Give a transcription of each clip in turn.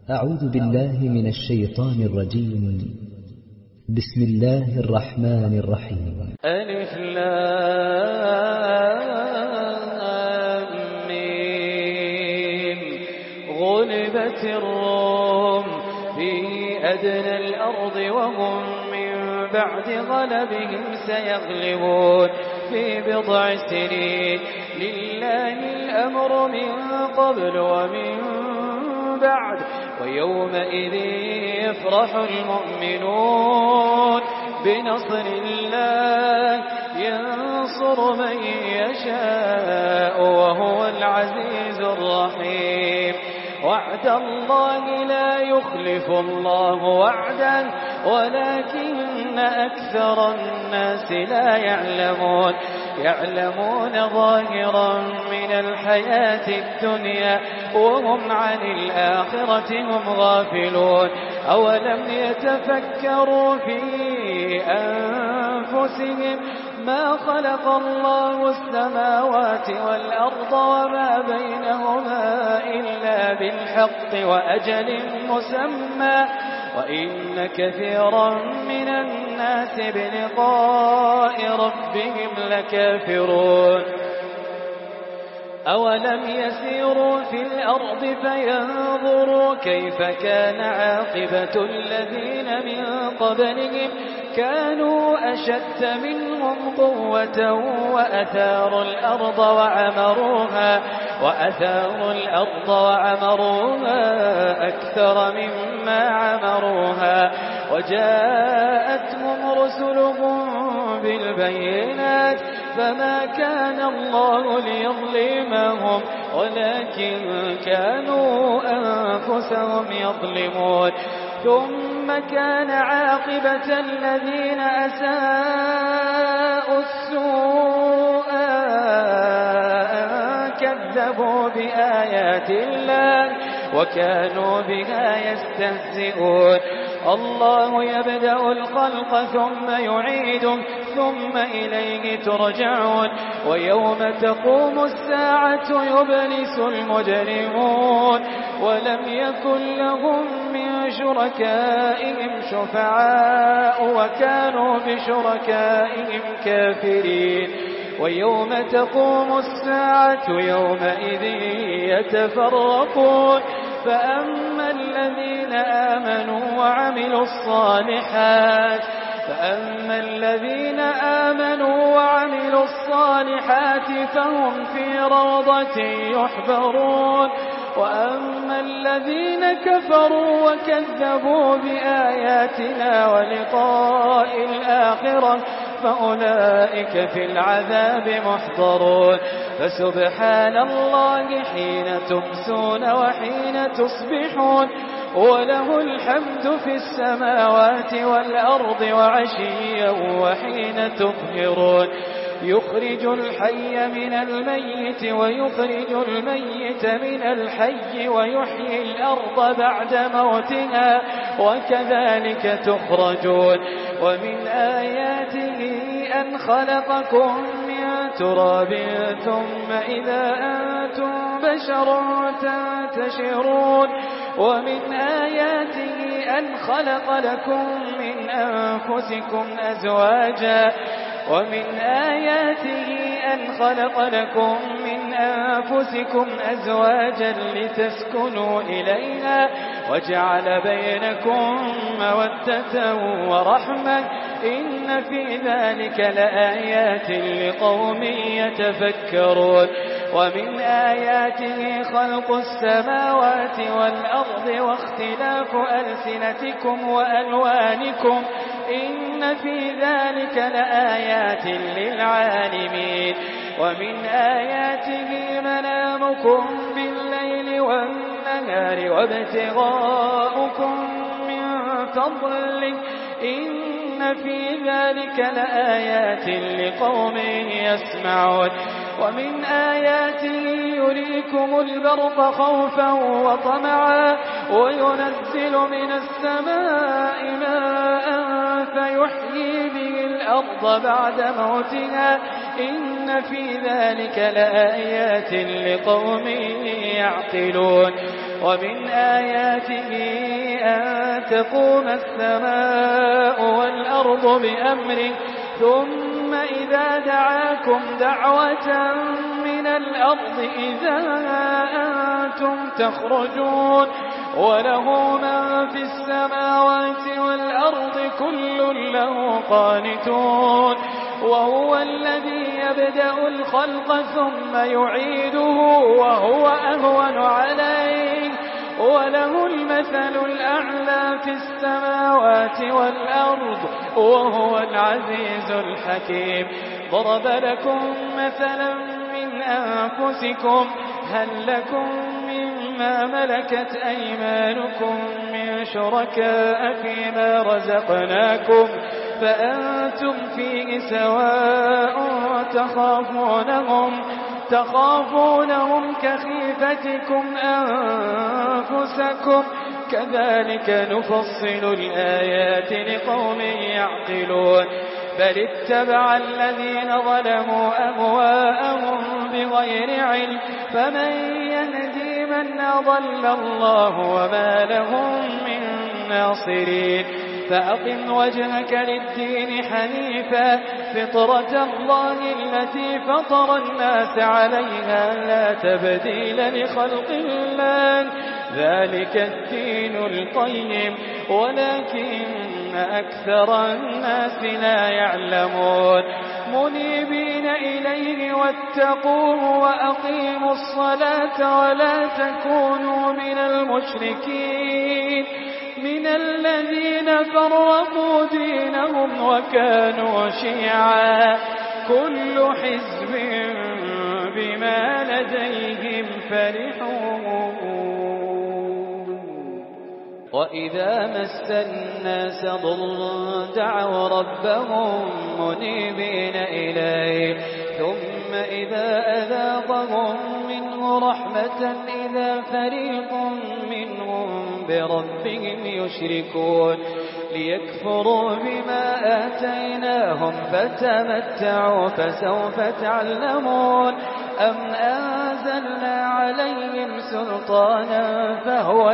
أعوذ بالله من الشيطان الرجيم. بسم الله الرحمن الرحيم. ألف لام ميم. غلبت الروم في أدنى الأرض وهم من بعد غلبهم سيغلبون في بضع سنين. لله الأمر من قبل ومن بعد ويومئذ يفرح المؤمنون بنصر الله ينصر من يشاء وهو العزيز الرحيم. وعد الله لا يخلف الله وعدا ولكن أكثر الناس لا يعلمون. يعلمون ظاهرا من الحياة الدنيا وهم عن الآخرة هم غافلون. أولم يتفكروا في أنفسهم ما خلق الله السماوات والأرض وما بينهما إلا بالحق وأجل مسمى وإن كثيرا من الناس بلقاء ربهم لكافرون. أولم يسيروا في الأرض فينظروا كيف كان عاقبة الذين من قبلهم كانوا أشد منهم قوة وأثاروا الأرض وعمروها أكثر مما عمروها وجاءتهم رسلهم بالبينات فما كان الله ليظلمهم ولكن كانوا أنفسهم يظلمون. ثم كان عاقبة الذين أساءوا السوء كذبوا بآيات الله وكانوا بها يستهزئون. الله يبدأ الخلق ثم يعيده ثم إليه ترجعون. ويوم تقوم الساعة يبلس المجرمون ولم يكن لهم من شركائهم شفعاء وكانوا بشركائهم كافرين. ويوم تقوم الساعة يومئذ يتفرقون فأما الذين آمنوا وعملوا الصالحات فهم في روضة يحبرون. وأما الذين كفروا وكذبوا بآياتنا ولقاء الآخرة فأولئك في العذاب محضرون. فسبحان الله حين تمسون وحين تصبحون وله الحمد في السماوات والأرض وعشيا وحين تظهرون. يخرج الحي من الميت ويخرج الميت من الحي ويحيي الأرض بعد موتها وكذلك تخرجون. ومن آياته أن خلقكم من تراب ثم إذا أنتم بشر تنتشرون. ومن آياته أن خلق لكم من أنفسكم أزواجا لتسكنوا إليها وجعل بينكم مودة ورحمة إن في ذلك لآيات لقوم يتفكرون. ومن آياته خلق السماوات والأرض واختلاف ألسنتكم وألوانكم إن في ذلك لآيات للعالمين. ومن آياته منامكم بالليل والنهار وابتغاؤكم من فضله إن في ذلك لآيات لقوم يسمعون. ومن آياته يريكم البرق خوفا وطمعا وينزل من السماء ماء فيحيي به الأرض بعد موتها إن في ذلك لآيات لقوم يعقلون. ومن آياته أن تقوم السماء والأرض بأمره ثم إذا دعاكم دعوة من الأرض إذا أنتم تخرجون وله من في السماوات والأرض كل له قانتون وهو الذي يبدأ الخلق ثم يعيده وهو أهون عليه وله المثل الأعلى في السماوات والأرض وهو العزيز الحكيم ضرب لكم مثلا من أنفسكم هل لكم مما ملكت أيمانكم من شركاء فيما رزقناكم فأنتم فيه سواء تخافونهم كخيفتكم أنفسكم كذلك نفصل الآيات لقوم يعقلون بل اتبع الذين ظلموا أهواءهم بغير علم فمن يهدي من أضل الله وما لهم من ناصرين فأقم وجهك للدين حنيفا فطرة الله التي فطر الناس عليها لا تبديل لخلق الله ذلك الدين القيم ولكن أكثر الناس لا يعلمون منيبين إليه واتقوه وأقيموا الصلاة ولا تكونوا من المشركين من الذين فرقوا دينهم وكانوا شيعا كل حزب بما لديهم فرحون وإذا مس الناس ضر دعوا ربهم منيبين إليه ثم إذا أذاقهم منه رحمة إذا فريق منهم بربهم يشركون ليكفروا بما آتيناهم فتمتعوا فسوف تعلمون أم أنزلنا عليهم سلطانا فهو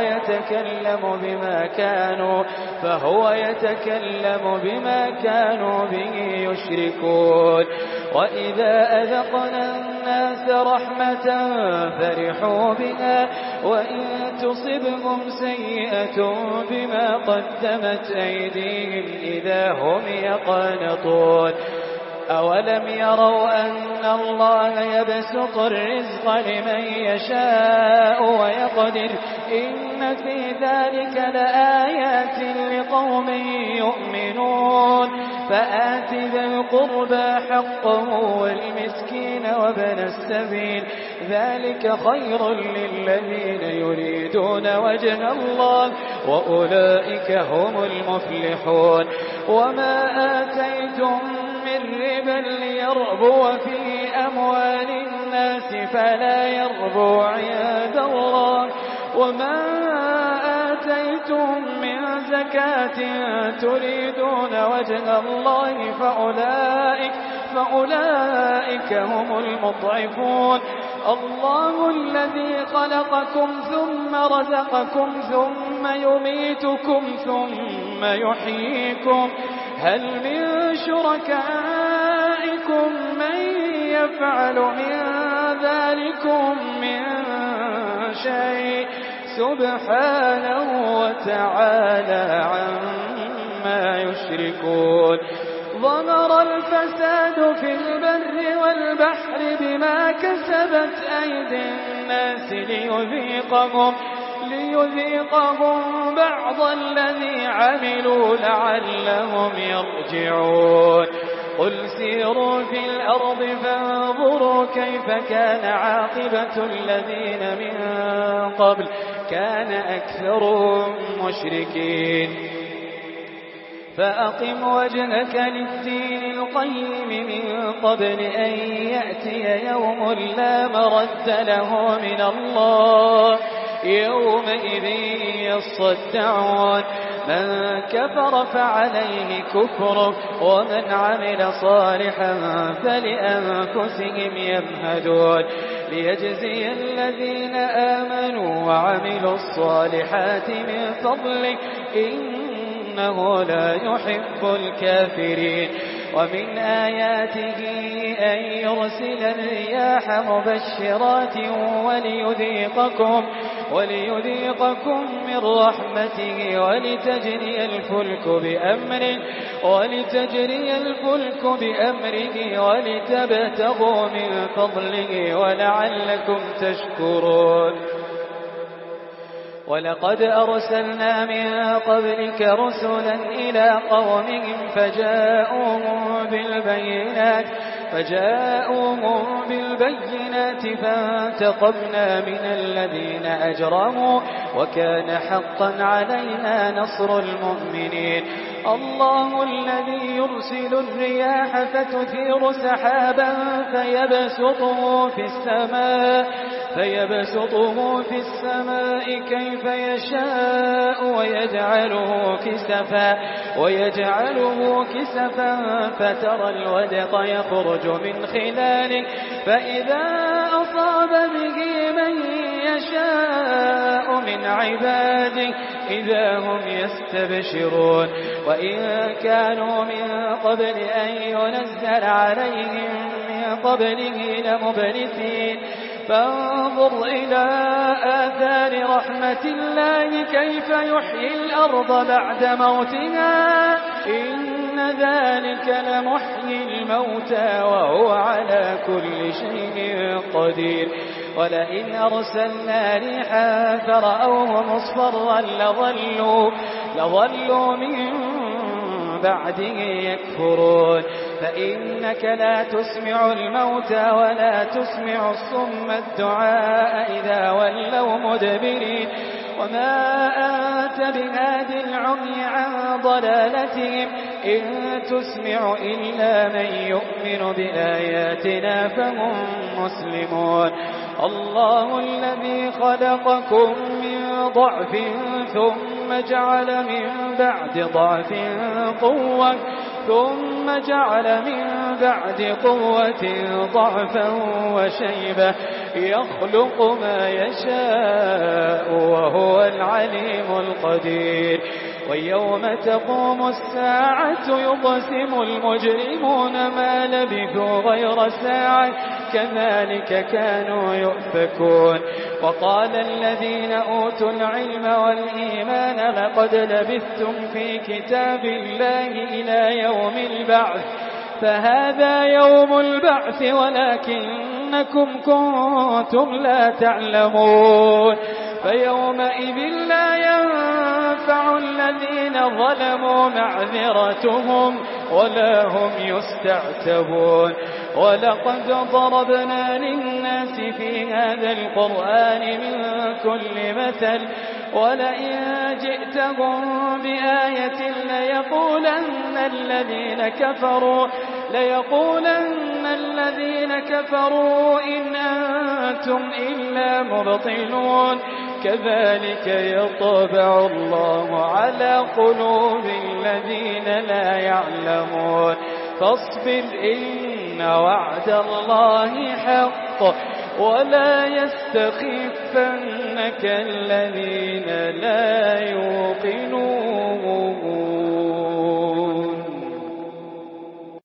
يتكلم بما كانوا به يشركون وإذا أذقنا الناس رحمة فرحوا بها وإن تصبهم سيئة بما قدمت أيديهم إذا هم يقنطون أولم يروا أن الله يبسط الرزق لمن يشاء ويقدر إن في ذلك لآيات لقوم يؤمنون فآت ذا القربى حقه والمسكين وابن السبيل ذلك خير للذين يريدون وجه الله وأولئك هم المفلحون وما آتيتم من ربا ليربو في أموال الناس فلا يربو عند الله وما آتيتم من زكاة تريدون وجه الله فأولئك هم المضعفون الله الذي خلقكم ثم رزقكم ثم يميتكم ثم يحييكم هل من شركائكم من يفعل من ذلكم من شيء سبحانه وتعالى عما يشركون ظهر الفساد في البر والبحر بما كسبت أيدي الناس ليذيقهم بعض الذي عملوا لعلهم يرجعون قل سيروا في الأرض فانظروا كيف كان عاقبة الذين من قبل كان أكثرهم مشركين فأقم وجهك للدين القيم من قبل أن يأتي يوم لا مرد له من الله يومئذ يصدعون من كفر فعليه كفره ومن عمل صالحا فلأنفسهم يمهدون ليجزي الذين آمنوا وعملوا الصالحات من فضله إنه لا يحب الكافرين. ومن آياته أن يرسل الرياح مبشرات وليذيقكم من رحمته ولتجري الفلك بأمره ولتبتغوا من فضله ولعلكم تشكرون. ولقد أرسلنا من قبلك رسلا إلى قومهم فجاءوهم بالبينات فانتقمنا من الذين أجرموا وكان حقا علينا نصر المؤمنين. الله الذي يرسل الرياح فتثير سحابا فيبسطه في السماء كيف يشاء ويجعله كسفا فترى الودق يخرج من خلاله فإذا أصاب به من يشاء من عباده إذا هم يستبشرون. وإن كانوا من قبل أن ينزل عليهم من قبله لمبلسين فانظر إلى آثار رحمة الله كيف يحيي الأرض بعد موتها إن ذلك لمحيي الموتى وهو على كل شيء قدير. ولئن أرسلنا ريحا فرأوه مصفرا لظلوا من بعده يكفرون. فإنك لا تسمع الموتى ولا تسمع الصم الدعاء إذا ولوا مدبرين. وما أنت بهاد العمي عن ضلالتهم إن تسمع إلا من يؤمن بآياتنا فهم مسلمون. الله الذي خلقكم من ضعف ثم جعل من بعد ضعف قوة ثم جعل من بعد قوة ضعفا وشيبة يخلق ما يشاء وهو العليم القدير. ويوم تقوم الساعة يقسم المجرمون ما لبثوا غير ساعة كذلك كانوا يؤفكون. وقال الذين أوتوا العلم والإيمان لقد لبثتم في كتاب الله إلى يوم البعث فهذا يوم البعث ولكنكم كنتم لا تعلمون. فيومئذ لا ينفع الذين ظلموا معذرتهم ولا هم يستعتبون. ولقد ضربنا للناس في هذا القرآن من كل مثل ولئن جئتهم بآية ليقولن الذين كفروا إن أنتم إلا مبطلون. كذلك يطبع الله على قلوب الذين لا يعلمون. فاصبر إن وعد الله حق ولا يستخفنك الذين لا يوقنون.